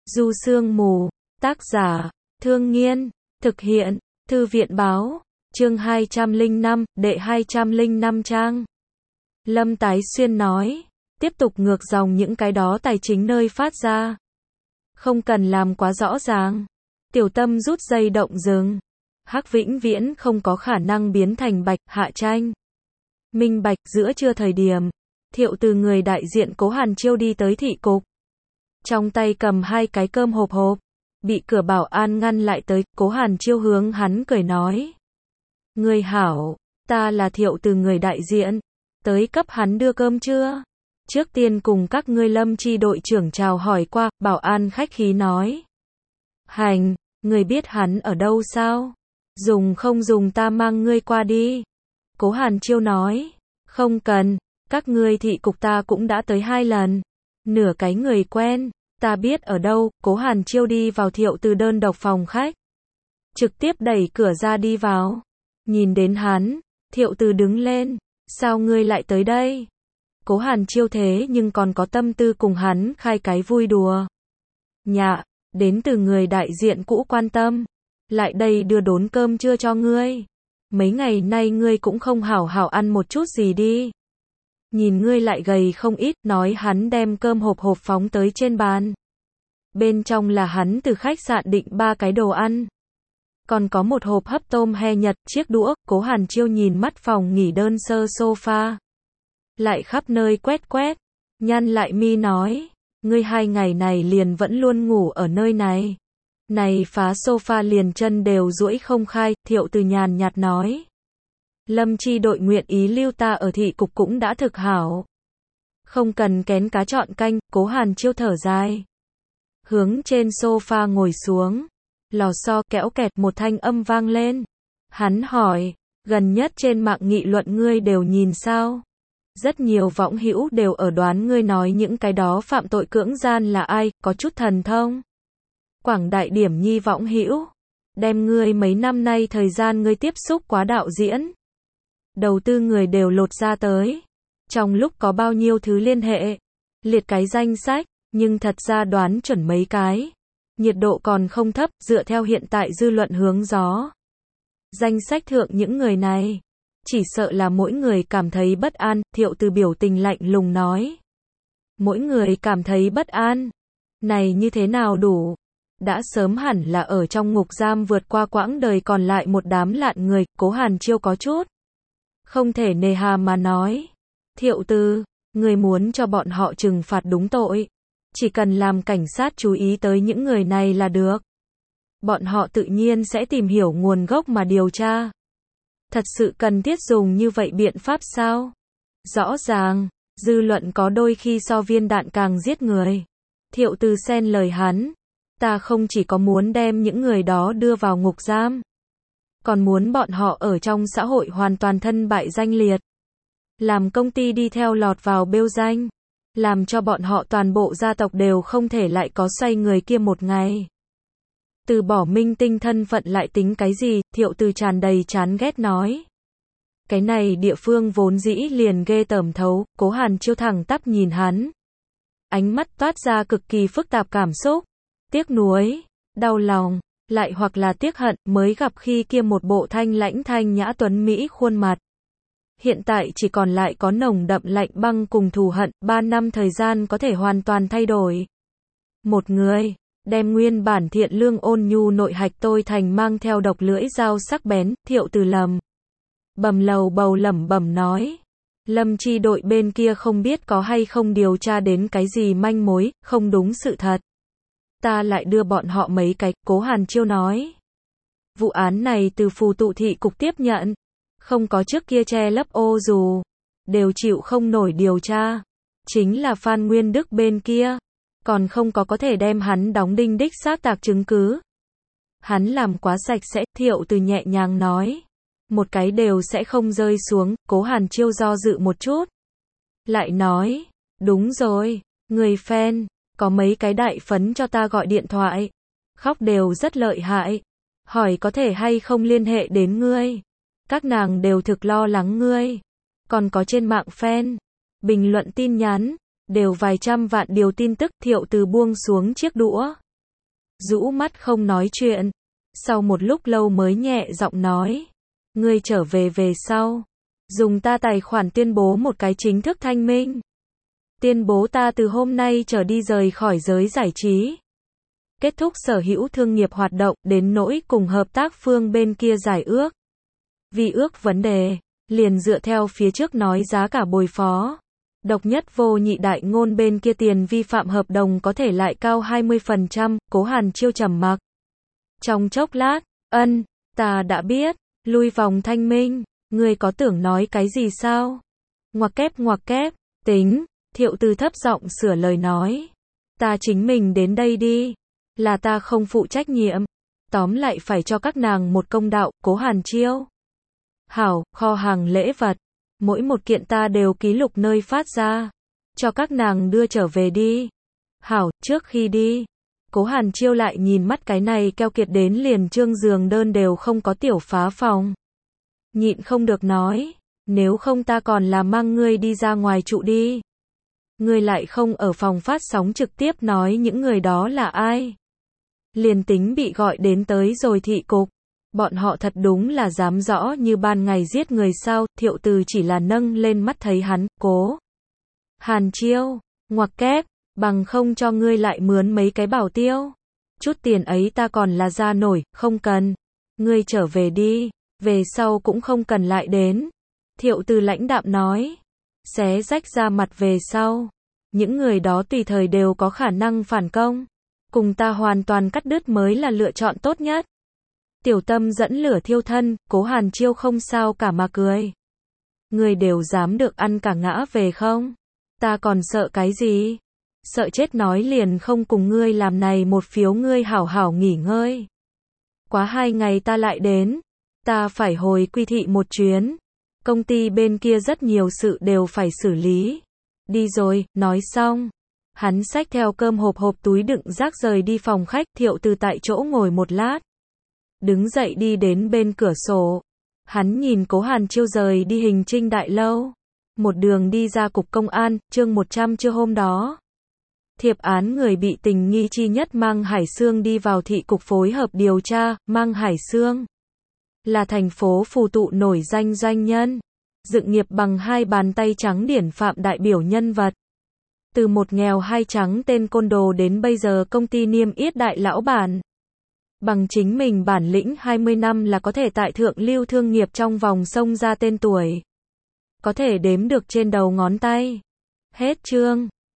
Du Sương Mù, tác giả, Thương Nghiên, thực hiện, Thư viện báo, chương 205, đệ 205 trang. Lâm Tái Xuyên nói, tiếp tục ngược dòng những cái đó tài chính nơi phát ra. Không cần làm quá rõ ràng. Tiểu Tâm rút dây động dừng. Hắc vĩnh viễn không có khả năng biến thành Bạch Hạ Tranh. Minh bạch giữa trưa thời điểm, Thiệu từ người đại diện Cố Hàn Chiêu đi tới thị cục. Trong tay cầm hai cái cơm hộp, bị cửa bảo an ngăn lại tới, Cố Hàn Chiêu hướng hắn cười nói. Người hảo, ta là Thiệu từ người đại diện, tới cấp hắn đưa cơm chưa? Trước tiên cùng các ngươi Lâm chi đội trưởng chào hỏi qua, bảo an khách khí nói. Hành, người biết hắn ở đâu sao? Dùng không dùng ta mang ngươi qua đi. Cố Hàn Chiêu nói, không cần, các ngươi thị cục ta cũng đã tới 2 lần. Nửa cái người quen, ta biết ở đâu. Cố Hàn Chiêu đi vào Thiệu từ đơn độc phòng khách. Trực tiếp đẩy cửa ra đi vào. Nhìn đến hắn, Thiệu từ đứng lên, sao ngươi lại tới đây? Cố Hàn Chiêu thế nhưng còn có tâm tư cùng hắn khai cái vui đùa. Nhạ, đến từ người đại diện cũ quan tâm. Lại đây đưa đốn cơm trưa cho ngươi. Mấy ngày nay ngươi cũng không hảo hảo ăn một chút gì đi. Nhìn ngươi lại gầy không ít, nói hắn đem cơm hộp phóng tới trên bàn. Bên trong là hắn từ khách sạn định 3 cái đồ ăn. Còn có một hộp hấp tôm he Nhật, chiếc đũa. Cố Hàn Chiêu nhìn mắt phòng nghỉ đơn sơ sofa. Lại khắp nơi quét, nhăn lại mi nói, ngươi 2 ngày này liền vẫn luôn ngủ ở nơi này. Này phá sofa liền chân đều duỗi không khai. Thiệu từ nhàn nhạt nói. Lâm chi đội nguyện ý lưu ta ở thị cục cũng đã thực hảo. Không cần kén cá chọn canh. Cố Hàn Chiêu thở dài. Hướng trên sofa ngồi xuống. Lò xo kéo kẹt một thanh âm vang lên. Hắn hỏi, gần nhất trên mạng nghị luận ngươi đều nhìn sao? Rất nhiều võng hữu đều ở đoán ngươi nói những cái đó phạm tội cưỡng gian là ai, có chút thần thông. Quảng đại điểm nhi võng hữu, đem ngươi mấy năm nay thời gian ngươi tiếp xúc quá đạo diễn. Đầu tư người đều lột ra tới. Trong lúc có bao nhiêu thứ liên hệ, liệt cái danh sách, nhưng thật ra đoán chuẩn mấy cái. Nhiệt độ còn không thấp, dựa theo hiện tại dư luận hướng gió. Danh sách thượng những người này, chỉ sợ là mỗi người cảm thấy bất an. Thiệu từ biểu tình lạnh lùng nói. Mỗi người cảm thấy bất an. Này như thế nào đủ? Đã sớm hẳn là ở trong ngục giam vượt qua quãng đời còn lại một đám lạn người. Cố Hàn Chiêu có chút không thể nề hà mà nói. Thiệu từ, người muốn cho bọn họ trừng phạt đúng tội. Chỉ cần làm cảnh sát chú ý tới những người này là được. Bọn họ tự nhiên sẽ tìm hiểu nguồn gốc mà điều tra. Thật sự cần thiết dùng như vậy biện pháp sao? Rõ ràng, dư luận có đôi khi so viên đạn càng giết người. Thiệu từ xen lời hắn. Ta không chỉ có muốn đem những người đó đưa vào ngục giam, còn muốn bọn họ ở trong xã hội hoàn toàn thân bại danh liệt. Làm công ty đi theo lọt vào bêu danh. Làm cho bọn họ toàn bộ gia tộc đều không thể lại có xoay người kia một ngày. Từ bỏ minh tinh thân phận lại tính cái gì? Thiệu từ tràn đầy chán ghét nói. Cái này địa phương vốn dĩ liền ghê tởm thấu. Cố Hàn Chiêu thẳng tắp nhìn hắn. Ánh mắt toát ra cực kỳ phức tạp cảm xúc. Tiếc nuối, đau lòng, lại hoặc là tiếc hận, mới gặp khi kia một bộ thanh lãnh thanh nhã tuấn mỹ khuôn mặt. Hiện tại chỉ còn lại có nồng đậm lạnh băng cùng thù hận. 3 năm thời gian có thể hoàn toàn thay đổi. Một người, đem nguyên bản thiện lương ôn nhu nội hạch tôi thành mang theo độc lưỡi dao sắc bén. Thiệu từ bầm lầu bầu lẩm bẩm nói. Lâm chi đội bên kia không biết có hay không điều tra đến cái gì manh mối, không đúng sự thật. Ta lại đưa bọn họ mấy cái. Cố Hàn Chiêu nói. Vụ án này từ phù tụ thị cục tiếp nhận. Không có trước kia che lấp ô dù. Đều chịu không nổi điều tra. Chính là Phan Nguyên Đức bên kia. Còn không có thể đem hắn đóng đinh đích xác tạc chứng cứ. Hắn làm quá sạch sẽ. Thiệu từ nhẹ nhàng nói. Một cái đều sẽ không rơi xuống. Cố Hàn Chiêu do dự một chút. Lại nói. Đúng rồi. Người fan. Có mấy cái đại phấn cho ta gọi điện thoại. Khóc đều rất lợi hại. Hỏi có thể hay không liên hệ đến ngươi. Các nàng đều thực lo lắng ngươi. Còn có trên mạng fan. Bình luận tin nhắn. Đều vài trăm vạn điều tin tức. Thiệu từ buông xuống chiếc đũa. rũ mắt không nói chuyện. Sau một lúc lâu mới nhẹ giọng nói. Ngươi trở về sau. Dùng ta tài khoản tuyên bố một cái chính thức thanh minh. Tuyên bố ta từ hôm nay trở đi rời khỏi giới giải trí. Kết thúc sở hữu thương nghiệp hoạt động, đến nỗi cùng hợp tác phương bên kia giải ước. Vì ước vấn đề, liền dựa theo phía trước nói giá cả bồi phó. Độc nhất vô nhị đại ngôn bên kia tiền vi phạm hợp đồng có thể lại cao 20%, Cố Hàn Chiêu trầm mặc. Trong chốc lát, ta đã biết, lui vòng thanh minh, ngươi có tưởng nói cái gì sao? Ngoặc kép, tính, Thiệu Từ thấp giọng sửa lời nói. Ta chính mình đến đây đi, là ta không phụ trách nhiệm, tóm lại phải cho các nàng một công đạo, Cố Hàn Chiêu. Hảo, kho hàng lễ vật, mỗi một kiện ta đều ký lục nơi phát ra, cho các nàng đưa trở về đi. Hảo, trước khi đi, Cố Hàn Chiêu lại nhìn mắt cái này keo kiệt đến liền trương giường đơn đều không có tiểu phá phòng. Nhịn không được nói, nếu không ta còn là mang ngươi đi ra ngoài trụ đi. Ngươi lại không ở phòng phát sóng trực tiếp nói những người đó là ai. Liền tính bị gọi đến tới rồi thị cục, bọn họ thật đúng là dám rõ như ban ngày giết người sao. Thiệu Từ chỉ là nâng lên mắt thấy hắn, Cố Hàn Chiêu, ngoặc kép, bằng không cho ngươi lại mướn mấy cái bảo tiêu. Chút tiền ấy ta còn là ra nổi, không cần. Ngươi trở về đi, về sau cũng không cần lại đến. Thiệu Từ lãnh đạm nói, xé rách ra mặt về sau. Những người đó tùy thời đều có khả năng phản công. Cùng ta hoàn toàn cắt đứt mới là lựa chọn tốt nhất. Tiểu Tâm dẫn lửa thiêu thân, Cố Hàn Chiêu không sao cả mà cười. Ngươi đều dám được ăn cả ngã về không? Ta còn sợ cái gì? Sợ chết nói liền không cùng ngươi làm này một phiếu, ngươi hảo hảo nghỉ ngơi. Quá 2 ngày ta lại đến. Ta phải hồi Quy Thị một chuyến. Công ty bên kia rất nhiều sự đều phải xử lý. Đi rồi, nói xong. Hắn xách theo cơm hộp túi đựng rác rời đi phòng khách. Thiệu Từ tại chỗ ngồi một lát. Đứng dậy đi đến bên cửa sổ. Hắn nhìn Cố Hàn Chiêu rời đi Hình Trinh Đại Lâu. Một đường đi ra cục công an, chương 100 trưa hôm đó. Thiệp án người bị tình nghi chi nhất Mang Hải Sương đi vào thị cục phối hợp điều tra. Mang Hải Sương là thành phố phù tụ nổi danh doanh nhân, dựng nghiệp bằng 2 bàn tay trắng điển phạm đại biểu nhân vật. Từ một nghèo hai trắng tên côn đồ đến bây giờ công ty niêm yết đại lão bản. Bằng chính mình bản lĩnh 20 năm là có thể tại thượng lưu thương nghiệp trong vòng xông ra tên tuổi. Có thể đếm được trên đầu ngón tay. Hết chương.